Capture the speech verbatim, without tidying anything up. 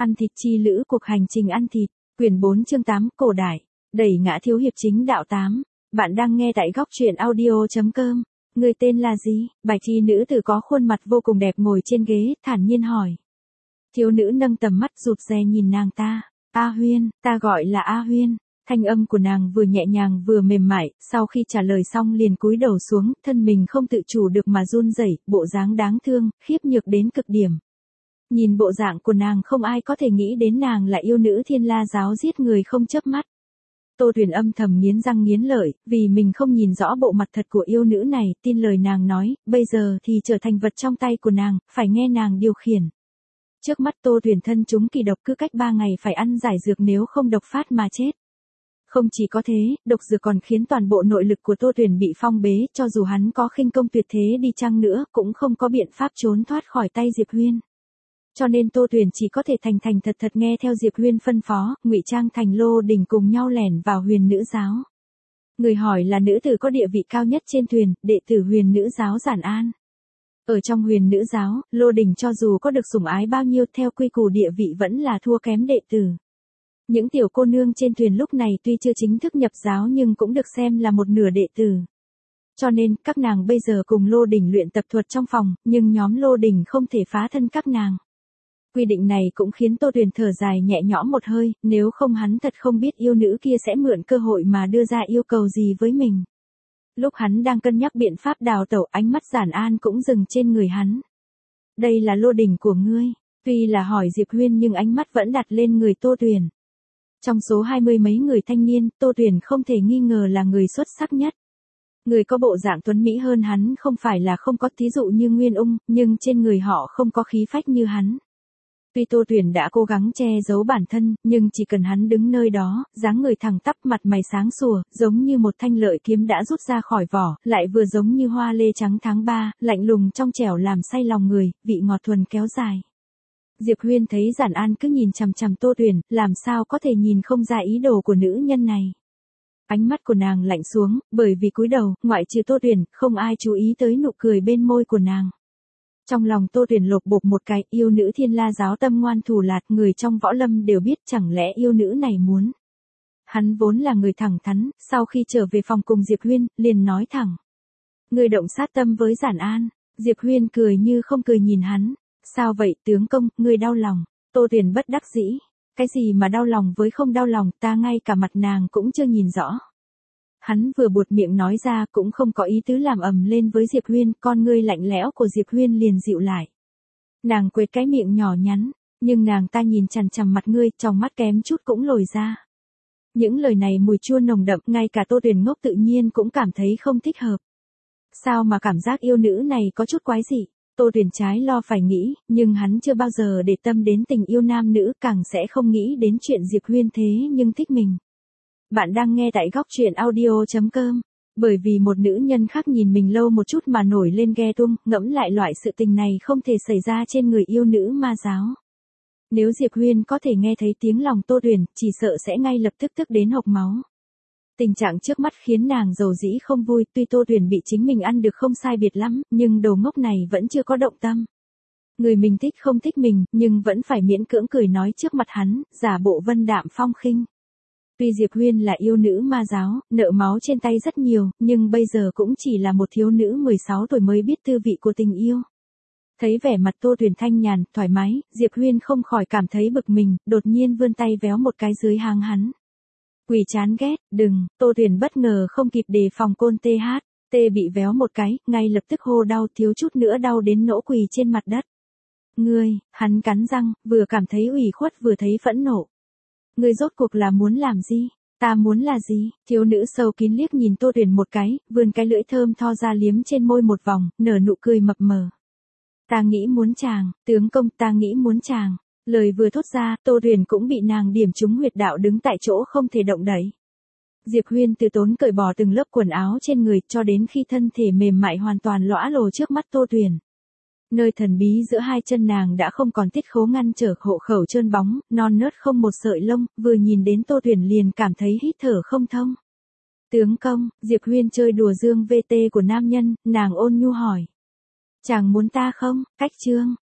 Ăn thịt chi lữ cuộc hành trình ăn thịt, quyển bốn chương tám cổ đại, đẩy ngã thiếu hiệp chính đạo tám. Bạn đang nghe tại góc truyện audio.com. Người tên là gì? Bạch y nữ tử có khuôn mặt vô cùng đẹp ngồi trên ghế, thản nhiên hỏi. Thiếu nữ nâng tầm mắt rụt rè nhìn nàng ta. A Huyên, ta gọi là A Huyên. Thanh âm của nàng vừa nhẹ nhàng vừa mềm mại, sau khi trả lời xong liền cúi đầu xuống, thân mình không tự chủ được mà run rẩy, bộ dáng đáng thương, khiếp nhược đến cực điểm. Nhìn bộ dạng của nàng không ai có thể nghĩ đến nàng là yêu nữ Thiên La giáo giết người không chớp mắt. Tô Tuyền âm thầm nghiến răng nghiến lợi, vì mình không nhìn rõ bộ mặt thật của yêu nữ này, tin lời nàng nói, bây giờ thì trở thành vật trong tay của nàng, phải nghe nàng điều khiển. Trước mắt Tô Tuyền thân chúng kỳ độc cứ cách ba ngày phải ăn giải dược nếu không độc phát mà chết. Không chỉ có thế, độc dược còn khiến toàn bộ nội lực của Tô Tuyền bị phong bế, cho dù hắn có khinh công tuyệt thế đi chăng nữa, cũng không có biện pháp trốn thoát khỏi tay Diệp Huyên. Cho nên Tô Tuyền chỉ có thể thành thành thật thật nghe theo Diệp Huyên phân phó, ngụy trang thành Lô Đình cùng nhau lẻn vào Huyền Nữ giáo. Người hỏi là nữ tử có địa vị cao nhất trên thuyền, đệ tử Huyền Nữ giáo Giản An. Ở trong Huyền Nữ giáo, Lô Đình cho dù có được sủng ái bao nhiêu theo quy củ địa vị vẫn là thua kém đệ tử. Những tiểu cô nương trên thuyền lúc này tuy chưa chính thức nhập giáo nhưng cũng được xem là một nửa đệ tử. Cho nên, các nàng bây giờ cùng Lô Đình luyện tập thuật trong phòng, nhưng nhóm Lô Đình không thể phá thân các nàng. Quy định này cũng khiến Tô Tuyền thở dài nhẹ nhõm một hơi, nếu không hắn thật không biết yêu nữ kia sẽ mượn cơ hội mà đưa ra yêu cầu gì với mình. Lúc hắn đang cân nhắc biện pháp đào tẩu, ánh mắt Giản An cũng dừng trên người hắn. Đây là Lô Đình của ngươi, tuy là hỏi Diệp Huyên nhưng ánh mắt vẫn đặt lên người Tô Tuyền. Trong số hai mươi mấy người thanh niên, Tô Tuyền không thể nghi ngờ là người xuất sắc nhất. Người có bộ dạng tuấn mỹ hơn hắn không phải là không có, thí dụ như Nguyên Ung, nhưng trên người họ không có khí phách như hắn. Tuy Tô Tuyền đã cố gắng che giấu bản thân, nhưng chỉ cần hắn đứng nơi đó, dáng người thẳng tắp, mặt mày sáng sủa, giống như một thanh lợi kiếm đã rút ra khỏi vỏ, lại vừa giống như hoa lê trắng tháng ba, lạnh lùng trong trẻo làm say lòng người, vị ngọt thuần kéo dài. Diệp Huyên thấy Giản An cứ nhìn chằm chằm Tô Tuyền, làm sao có thể nhìn không ra ý đồ của nữ nhân này. Ánh mắt của nàng lạnh xuống, bởi vì cúi đầu, ngoại trừ Tô Tuyền, không ai chú ý tới nụ cười bên môi của nàng. Trong lòng Tô Tuyền lột bột một cái, yêu nữ Thiên La giáo tâm ngoan thủ lạt, người trong võ lâm đều biết, chẳng lẽ yêu nữ này muốn. Hắn vốn là người thẳng thắn, sau khi trở về phòng cùng Diệp Huyên, liền nói thẳng. Người động sát tâm với Giản An. Diệp Huyên cười như không cười nhìn hắn. Sao vậy tướng công, người đau lòng. Tô Tuyền bất đắc dĩ. Cái gì mà đau lòng với không đau lòng, ta ngay cả mặt nàng cũng chưa nhìn rõ. Hắn vừa buột miệng nói ra cũng không có ý tứ làm ầm lên với Diệp Huyên, con ngươi lạnh lẽo của Diệp Huyên liền dịu lại. Nàng quệt cái miệng nhỏ nhắn, nhưng nàng ta nhìn chằm chằm mặt ngươi, trong mắt kém chút cũng lồi ra. Những lời này mùi chua nồng đậm, ngay cả Tô Tuyền ngốc tự nhiên cũng cảm thấy không thích hợp. Sao mà cảm giác yêu nữ này có chút quái dị? Tô Tuyền trái lo phải nghĩ, nhưng hắn chưa bao giờ để tâm đến tình yêu nam nữ, càng sẽ không nghĩ đến chuyện Diệp Huyên thế nhưng thích mình. Bạn đang nghe tại góc truyện audio.com. Bởi vì một nữ nhân khác nhìn mình lâu một chút mà nổi lên ghe tung, ngẫm lại loại sự tình này không thể xảy ra trên người yêu nữ ma giáo. Nếu Diệp Huyên có thể nghe thấy tiếng lòng Tô Tuyền, chỉ sợ sẽ ngay lập tức tức đến hộc máu. Tình trạng trước mắt khiến nàng dầu dĩ không vui, tuy Tô Tuyền bị chính mình ăn được không sai biệt lắm, nhưng đầu ngốc này vẫn chưa có động tâm. Người mình thích không thích mình, nhưng vẫn phải miễn cưỡng cười nói trước mặt hắn, giả bộ vân đạm phong khinh. Tuy Diệp Huyên là yêu nữ ma giáo, nợ máu trên tay rất nhiều, nhưng bây giờ cũng chỉ là một thiếu nữ mười sáu tuổi mới biết tư vị của tình yêu. Thấy vẻ mặt Tô Tuyền thanh nhàn, thoải mái, Diệp Huyên không khỏi cảm thấy bực mình, đột nhiên vươn tay véo một cái dưới háng hắn. Quỷ chán ghét, đừng, Tô Tuyền bất ngờ không kịp đề phòng côn tê hát, tê bị véo một cái, ngay lập tức hô đau, thiếu chút nữa đau đến nỗ quỳ trên mặt đất. Ngươi, hắn cắn răng, vừa cảm thấy ủy khuất vừa thấy phẫn nộ. Ngươi rốt cuộc là muốn làm gì? Ta muốn là gì? Thiếu nữ sâu kín liếc nhìn Tô Tuyền một cái, vươn cái lưỡi thơm tho ra liếm trên môi một vòng, nở nụ cười mập mờ. Ta nghĩ muốn chàng, tướng công, ta nghĩ muốn chàng. Lời vừa thốt ra, Tô Tuyền cũng bị nàng điểm trúng huyệt đạo, đứng tại chỗ không thể động đậy. Diệp Huyên từ tốn cởi bỏ từng lớp quần áo trên người, cho đến khi thân thể mềm mại hoàn toàn lõa lồ trước mắt Tô Tuyền. Nơi thần bí giữa hai chân nàng đã không còn tiết khố ngăn trở, hộ khẩu trơn bóng, non nớt không một sợi lông, vừa nhìn đến Tô Tuyền liền cảm thấy hít thở không thông. Tướng công, Diệp Huyên chơi đùa dương vê tê của nam nhân, nàng ôn nhu hỏi. Chàng muốn ta không? Cách chương,